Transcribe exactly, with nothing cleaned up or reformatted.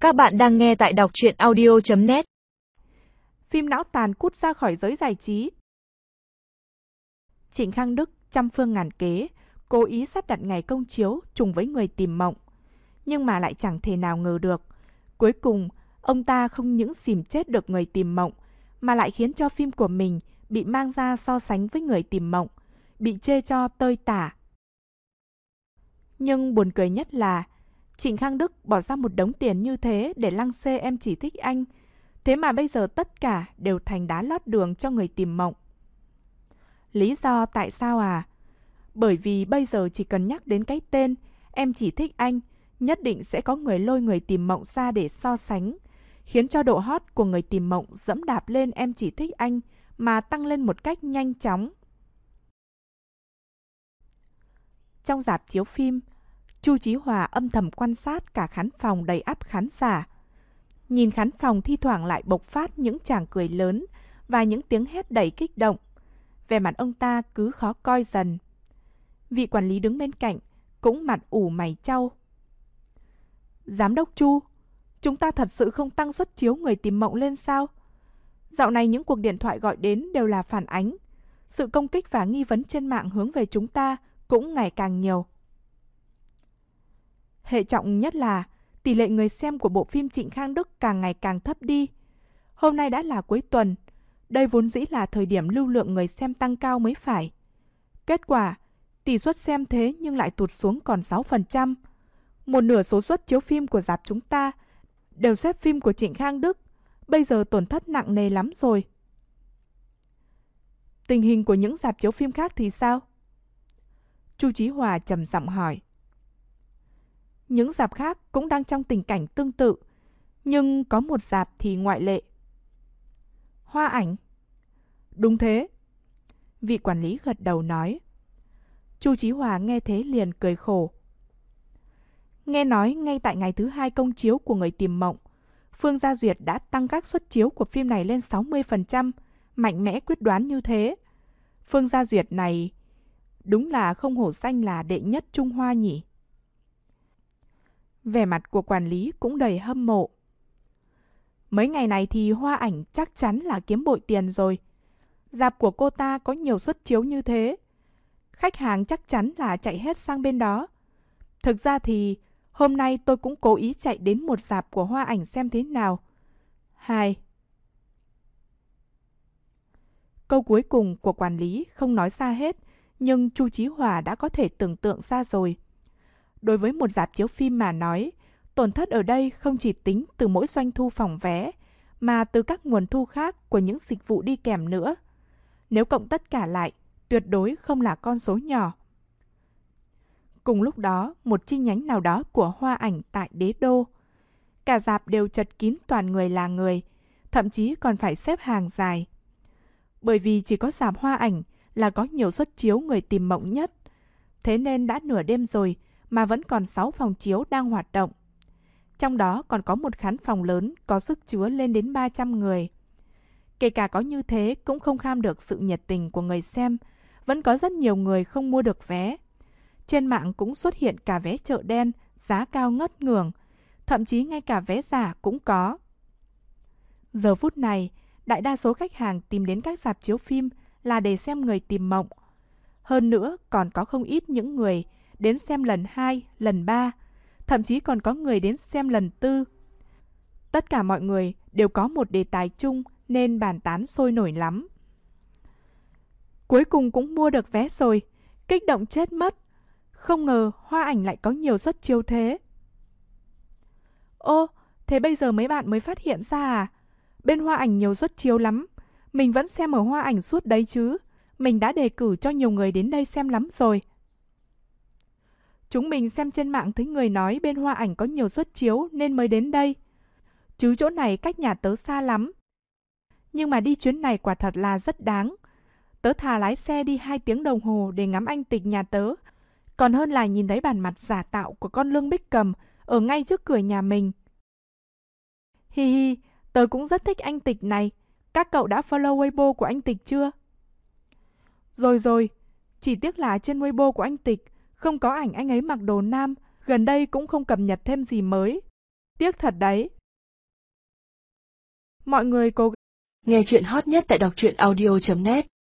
Các bạn đang nghe tại đọc truyện audio chấm net. Phim não tàn cút ra khỏi giới giải trí. Trịnh Khang Đức trăm phương ngàn kế, cố ý sắp đặt ngày công chiếu trùng với Người Tìm Mộng. Nhưng mà lại chẳng thể nào ngờ được. Cuối cùng, ông ta không những xìm chết được Người Tìm Mộng, mà lại khiến cho phim của mình bị mang ra so sánh với Người Tìm Mộng, bị chê cho tơi tả. Nhưng buồn cười nhất là Trịnh Khang Đức bỏ ra một đống tiền như thế để lăng xê Em Chỉ Thích Anh. Thế mà bây giờ tất cả đều thành đá lót đường cho Người Tìm Mộng. Lý do tại sao à? Bởi vì bây giờ chỉ cần nhắc đến cái tên Em Chỉ Thích Anh, nhất định sẽ có người lôi Người Tìm Mộng ra để so sánh, khiến cho độ hot của Người Tìm Mộng dẫm đạp lên Em Chỉ Thích Anh mà tăng lên một cách nhanh chóng. Trong rạp chiếu phim, Chu Chí Hòa âm thầm quan sát cả khán phòng đầy ắp khán giả. Nhìn khán phòng thi thoảng lại bộc phát những tràng cười lớn và những tiếng hét đầy kích động. Vẻ mặt ông ta cứ khó coi dần. Vị quản lý đứng bên cạnh cũng mặt ủ mày chau. Giám đốc Chu, chúng ta thật sự không tăng suất chiếu Người Tìm Mộng lên sao? Dạo này những cuộc điện thoại gọi đến đều là phản ánh. Sự công kích và nghi vấn trên mạng hướng về chúng ta cũng ngày càng nhiều. Hệ trọng nhất là tỷ lệ người xem của bộ phim Trịnh Khang Đức càng ngày càng thấp đi. Hôm nay đã là cuối tuần, đây vốn dĩ là thời điểm lưu lượng người xem tăng cao mới phải. Kết quả, tỷ suất xem thế nhưng lại tụt xuống còn sáu phần trăm. Một nửa số suất chiếu phim của rạp chúng ta đều xếp phim của Trịnh Khang Đức, bây giờ tổn thất nặng nề lắm rồi. Tình hình của những rạp chiếu phim khác thì sao? Chu Chí Hòa trầm giọng hỏi. Những rạp khác cũng đang trong tình cảnh tương tự, nhưng có một rạp thì ngoại lệ. Hoa Ảnh? Đúng thế. Vị quản lý gật đầu nói. Chu Chí Hòa nghe thế liền cười khổ. Nghe nói ngay tại ngày thứ hai công chiếu của Người Tìm Mộng, Phương Gia Duyệt đã tăng các suất chiếu của phim này lên sáu mươi phần trăm, mạnh mẽ quyết đoán như thế. Phương Gia Duyệt này đúng là không hổ danh là đệ nhất Trung Hoa nhỉ. Vẻ mặt của quản lý cũng đầy hâm mộ. Mấy ngày này thì Hoa Ảnh chắc chắn là kiếm bội tiền rồi. Rạp của cô ta có nhiều suất chiếu như thế, khách hàng chắc chắn là chạy hết sang bên đó. Thực ra thì hôm nay tôi cũng cố ý chạy đến một rạp của Hoa Ảnh xem thế nào. Hai. Câu cuối cùng của quản lý không nói ra hết, nhưng Chu Chí Hòa đã có thể tưởng tượng ra rồi. Đối với một rạp chiếu phim mà nói, tổn thất ở đây không chỉ tính từ mỗi doanh thu phòng vé, mà từ các nguồn thu khác của những dịch vụ đi kèm nữa. Nếu cộng tất cả lại, tuyệt đối không là con số nhỏ. Cùng lúc đó, một chi nhánh nào đó của Hoa Ảnh tại Đế Đô. Cả rạp đều chật kín toàn người là người, thậm chí còn phải xếp hàng dài. Bởi vì chỉ có rạp Hoa Ảnh là có nhiều suất chiếu Người Tìm Mộng nhất. Thế nên đã nửa đêm rồi mà vẫn còn sáu phòng chiếu đang hoạt động. Trong đó còn có một khán phòng lớn có sức chứa lên đến ba trăm người. Kể cả có như thế cũng không kham được sự nhiệt tình của người xem, vẫn có rất nhiều người không mua được vé. Trên mạng cũng xuất hiện cả vé chợ đen, giá cao ngất ngưởng, thậm chí ngay cả vé giả cũng có. Giờ phút này, đại đa số khách hàng tìm đến các rạp chiếu phim là để xem Người Tìm Mộng. Hơn nữa còn có không ít những người đến xem lần hai, lần ba, thậm chí còn có người đến xem lần tư. Tất cả mọi người đều có một đề tài chung nên bàn tán sôi nổi lắm. Cuối cùng cũng mua được vé rồi, kích động chết mất. Không ngờ Hoa Ảnh lại có nhiều suất chiếu thế. Ô, thế bây giờ mấy bạn mới phát hiện ra à? Bên Hoa Ảnh nhiều suất chiếu lắm. Mình vẫn xem ở Hoa Ảnh suốt đấy chứ. Mình đã đề cử cho nhiều người đến đây xem lắm rồi. Chúng mình xem trên mạng thấy người nói bên Hoa Ảnh có nhiều suất chiếu nên mới đến đây. Chứ chỗ này cách nhà tớ xa lắm. Nhưng mà đi chuyến này quả thật là rất đáng. Tớ thà lái xe đi hai tiếng đồng hồ để ngắm anh Tịch nhà tớ, còn hơn là nhìn thấy bản mặt giả tạo của con Lương Bích Cầm ở ngay trước cửa nhà mình. Hi hi, tớ cũng rất thích anh Tịch này. Các cậu đã follow Weibo của anh Tịch chưa? Rồi rồi, chỉ tiếc là trên Weibo của anh Tịch không có ảnh anh ấy mặc đồ nam, gần đây cũng không cập nhật thêm gì mới. Tiếc thật đấy. Mọi người cố gắng Nghe chuyện hot nhất tại đọc truyện audio chấm net